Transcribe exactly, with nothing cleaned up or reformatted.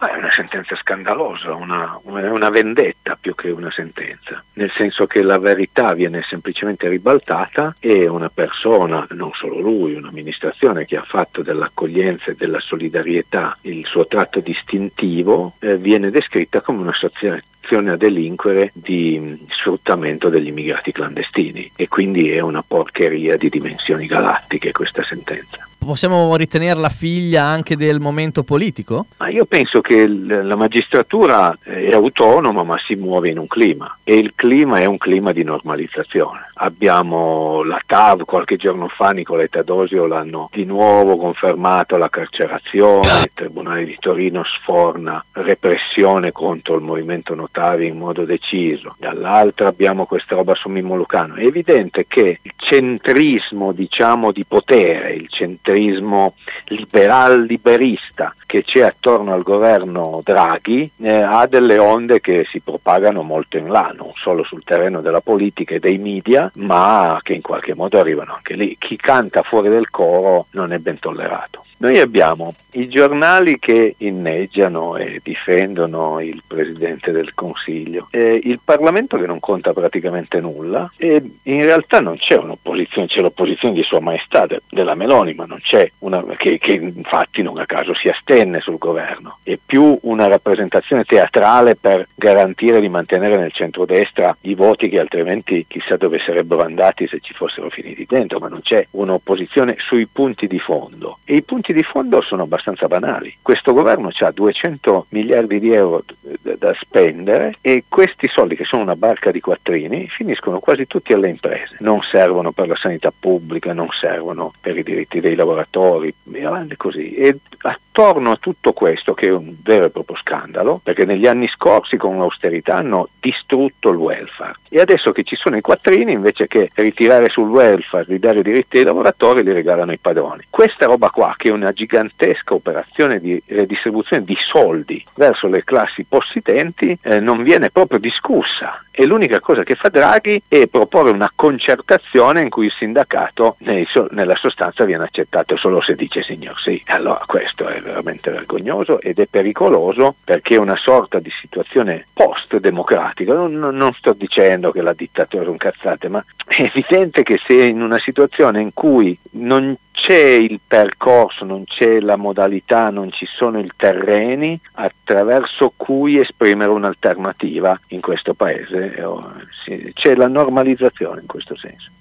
Ma è una sentenza scandalosa, una, una vendetta più che una sentenza, nel senso che la verità viene semplicemente ribaltata e una persona, non solo lui, un'amministrazione che ha fatto dell'accoglienza e della solidarietà il suo tratto distintivo, eh, viene descritta come un'associazione a delinquere di sfruttamento degli immigrati clandestini, e quindi è una porcheria di dimensioni galattiche questa sentenza. Possiamo ritenerla figlia anche del momento politico? Ma io penso che l- la magistratura è autonoma, ma si muove in un clima, e il clima è un clima di normalizzazione. Abbiamo la T A V, qualche giorno fa Nicoletta Dosio l'hanno di nuovo confermato la carcerazione, il Tribunale di Torino sforna repressione contro il movimento notari in modo deciso, dall'altra abbiamo questa roba su Mimmo Lucano. È evidente che il centrismo, diciamo, di potere, il centrismo liberal liberista che c'è attorno al governo Draghi eh, ha delle onde che si propagano molto in là, non solo sul terreno della politica e dei media, ma che in qualche modo arrivano anche lì. Chi canta fuori del coro non è ben tollerato. Noi abbiamo i giornali che inneggiano e difendono il Presidente del Consiglio, e il Parlamento che non conta praticamente nulla, e in realtà non c'è un'opposizione, c'è l'opposizione di Sua Maestà della Meloni, ma non c'è una che, che infatti non a caso si astenne sul governo. È più una rappresentazione teatrale per garantire di mantenere nel centrodestra i voti che altrimenti chissà dove sarebbero andati se ci fossero finiti dentro, ma non c'è un'opposizione sui punti di fondo. E i punti di fondo sono abbastanza banali. Questo governo ha duecento miliardi di euro d- da spendere, e questi soldi, che sono una barca di quattrini, finiscono quasi tutti alle imprese. Non servono per la sanità pubblica, non servono per i diritti dei lavoratori, e avanti così. E attorno a tutto questo, che è un vero e proprio scandalo, perché negli anni scorsi con l'austerità hanno distrutto il welfare, e adesso che ci sono i quattrini, invece che ritirare sul welfare, ridare i diritti ai lavoratori, li regalano ai padroni. Questa roba qua, che è una gigantesca operazione di redistribuzione di soldi verso le classi possidenti, eh, non viene proprio discussa, e l'unica cosa che fa Draghi è proporre una concertazione in cui il sindacato nei, nella sostanza viene accettato solo se dice signor sì. Allora questo è veramente vergognoso ed è pericoloso, perché è una sorta di situazione post-democratica. Non, non, non sto dicendo che la dittatura sono cazzate, ma è evidente che se in una situazione in cui non c'è il percorso, non c'è la modalità, non ci sono i terreni attraverso cui esprimere un'alternativa in questo paese, c'è la normalizzazione in questo senso.